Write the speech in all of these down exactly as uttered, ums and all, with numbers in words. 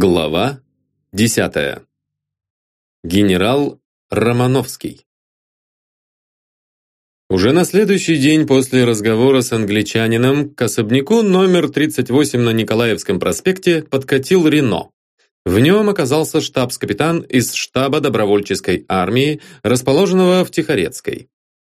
Глава десятая. Генерал Романовский. Уже на следующий день после разговора с англичанином к особняку номер тридцать восемь на Николаевском проспекте подкатил Рено. В нем оказался штабс-капитан из штаба добровольческой армии, расположенного в Тихорецкой.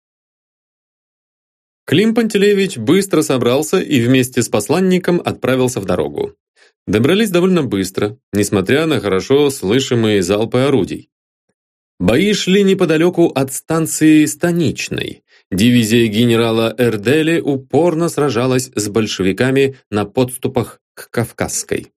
Клим Пантелеевич быстро собрался и вместе с посланником отправился в дорогу. Добрались довольно быстро, несмотря на хорошо слышимые залпы орудий. Бои шли неподалеку от станции Станичной. Дивизия генерала Эрдели упорно сражалась с большевиками на подступах к Кавказской.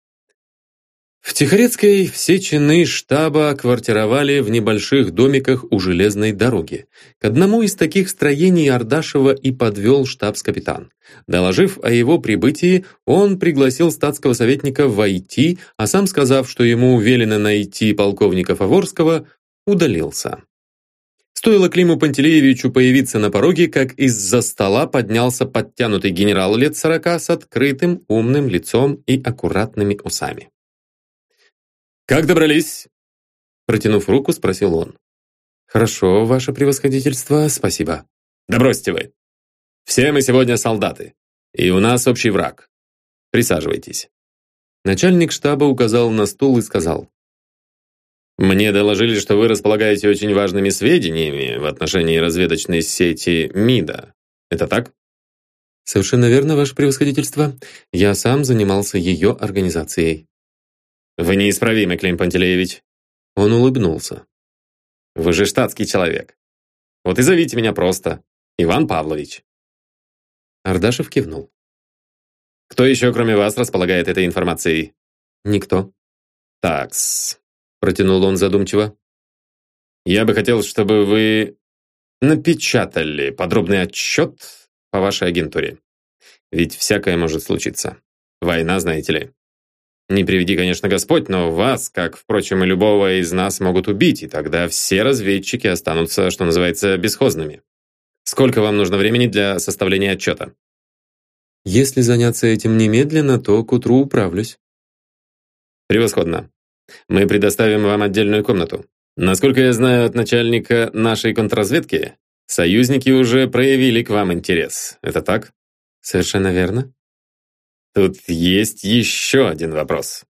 В Тихорецкой все чины штаба квартировали в небольших домиках у железной дороги. К одному из таких строений Ардашева и подвел штабс-капитан. Доложив о его прибытии, он пригласил статского советника войти, а сам, сказав, что ему велено найти полковника Фаворского, удалился. Стоило Климу Пантелеевичу появиться на пороге, как из-за стола поднялся подтянутый генерал лет сорока с открытым, умным лицом и аккуратными усами. «Как добрались?» Протянув руку, спросил он. «Хорошо, ваше превосходительство, спасибо». «Да бросьте вы! Все мы сегодня солдаты, и у нас общий враг. Присаживайтесь». Начальник штаба указал на стул и сказал. «Мне доложили, что вы располагаете очень важными сведениями в отношении разведочной сети МИДа. Это так?» «Совершенно верно, ваше превосходительство. Я сам занимался ее организацией». «Вы неисправимы, Клим Пантелеевич». Он улыбнулся. «Вы же штатский человек. Вот и зовите меня просто Иван Павлович». Ардашев кивнул. «Кто еще, кроме вас, располагает этой информацией?» «Никто». «Такс», — протянул он задумчиво. «Я бы хотел, чтобы вы напечатали подробный отчет по вашей агентуре. Ведь всякое может случиться. Война, знаете ли. Не приведи, конечно, Господь, но вас, как, впрочем, и любого из нас, могут убить, и тогда все разведчики останутся, что называется, бесхозными. Сколько вам нужно времени для составления отчета?» «Если заняться этим немедленно, то к утру управлюсь». «Превосходно. Мы предоставим вам отдельную комнату. Насколько я знаю от начальника нашей контрразведки, союзники уже проявили к вам интерес. Это так?» «Совершенно верно». «Тут есть еще один вопрос».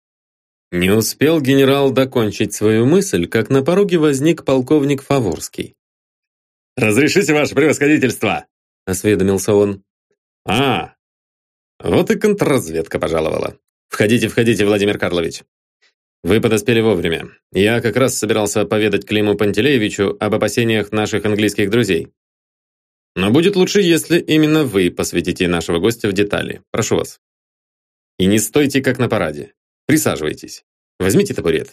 Не успел генерал докончить свою мысль, как на пороге возник полковник Фаворский. «Разрешите, ваше превосходительство?» — осведомился он. «А, вот и контрразведка пожаловала. Входите, входите, Владимир Карлович. Вы подоспели вовремя. Я как раз собирался поведать Климу Пантелеевичу об опасениях наших английских друзей. Но будет лучше, если именно вы посвятите нашего гостя в детали. Прошу вас. И не стойте, как на параде. Присаживайтесь. Возьмите табурет».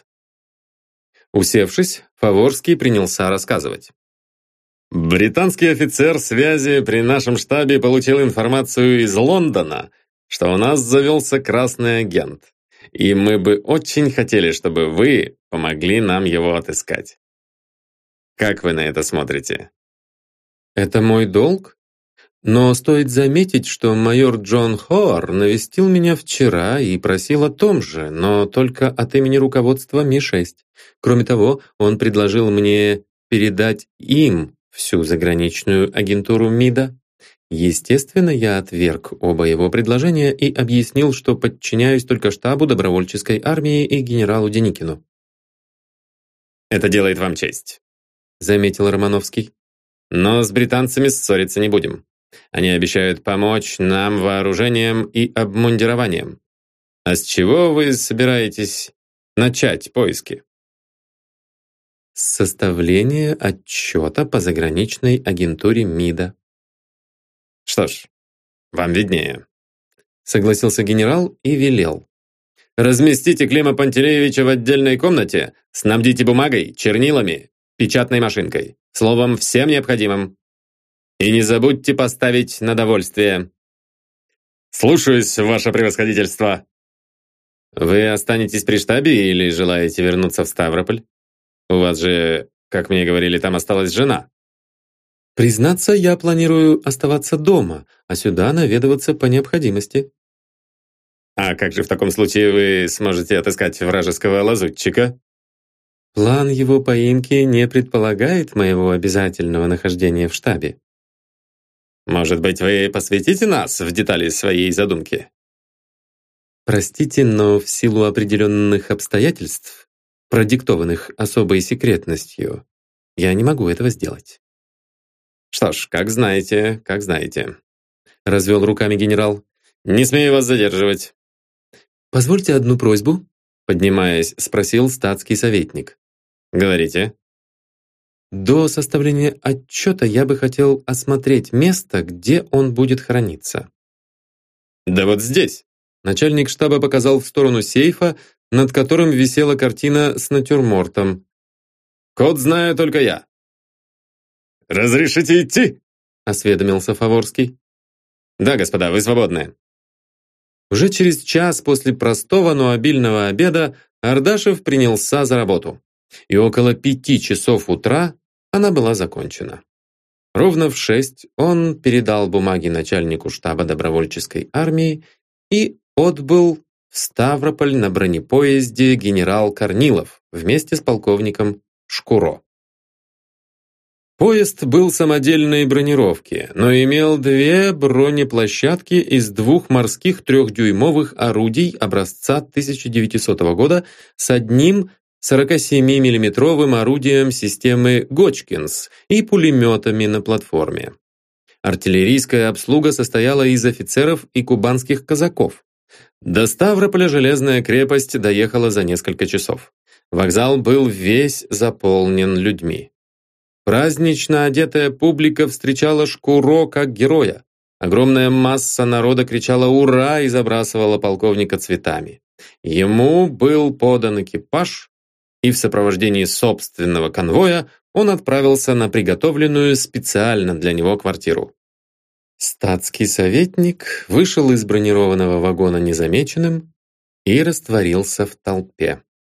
Усевшись, Фаворский принялся рассказывать. «Британский офицер связи при нашем штабе получил информацию из Лондона, что у нас завелся красный агент, и мы бы очень хотели, чтобы вы помогли нам его отыскать. Как вы на это смотрите?» «Это мой долг? Но стоит заметить, что майор Джон Хоар навестил меня вчера и просил о том же, но только от имени руководства Ми шесть. Кроме того, он предложил мне передать им всю заграничную агентуру МИДа. Естественно, я отверг оба его предложения и объяснил, что подчиняюсь только штабу добровольческой армии и генералу Деникину». «Это делает вам честь», — заметил Романовский. «Но с британцами ссориться не будем. Они обещают помочь нам вооружением и обмундированием. А с чего вы собираетесь начать поиски?» «С составления отчета по заграничной агентуре МИДа». «Что ж, вам виднее», — согласился генерал и велел. «Разместите Клима Пантелеевича в отдельной комнате, снабдите бумагой, чернилами, печатной машинкой. Словом, всем необходимым. И не забудьте поставить на довольствие». «Слушаюсь, ваше превосходительство». «Вы останетесь при штабе или желаете вернуться в Ставрополь? У вас же, как мне говорили, там осталась жена». «Признаться, я планирую оставаться дома, а сюда наведываться по необходимости». А как же в таком случае вы сможете отыскать вражеского лазутчика? План его поимки не предполагает моего обязательного нахождения в штабе. Может быть, вы посвятите нас в детали своей задумки? Простите, но в силу определенных обстоятельств, продиктованных особой секретностью, я не могу этого сделать. Что ж, как знаете, как знаете. Развел руками генерал. Не смею вас задерживать. Позвольте одну просьбу, поднимаясь, спросил статский советник. Говорите. До составления отчета я бы хотел осмотреть место, где он будет храниться. Да вот здесь. Начальник штаба показал в сторону сейфа, над которым висела картина с натюрмортом. «Код знаю только я». «Разрешите идти?» — осведомился Фаворский. «Да, господа, вы свободны». Уже через час после простого, но обильного обеда Ардашев принялся за работу. И около пяти часов утра она была закончена. Ровно в шесть он передал бумаги начальнику штаба добровольческой армии и отбыл в Ставрополь на бронепоезде генерал Корнилов вместе с полковником Шкуро. Поезд был самодельной бронировки, но имел две бронеплощадки из двух морских трехдюймовых орудий образца тысяча девятисотого года с одним сорокасемимиллиметровым орудием системы Гочкинс и пулеметами на платформе. Артиллерийская обслуга состояла из офицеров и кубанских казаков. До Ставрополя железная крепость доехала за несколько часов. Вокзал был весь заполнен людьми. Празднично одетая публика встречала Шкуро как героя. Огромная масса народа кричала «Ура!» и забрасывала полковника цветами. Ему был подан экипаж, и в сопровождении собственного конвоя он отправился на приготовленную специально для него квартиру. Статский советник вышел из бронированного вагона незамеченным и растворился в толпе.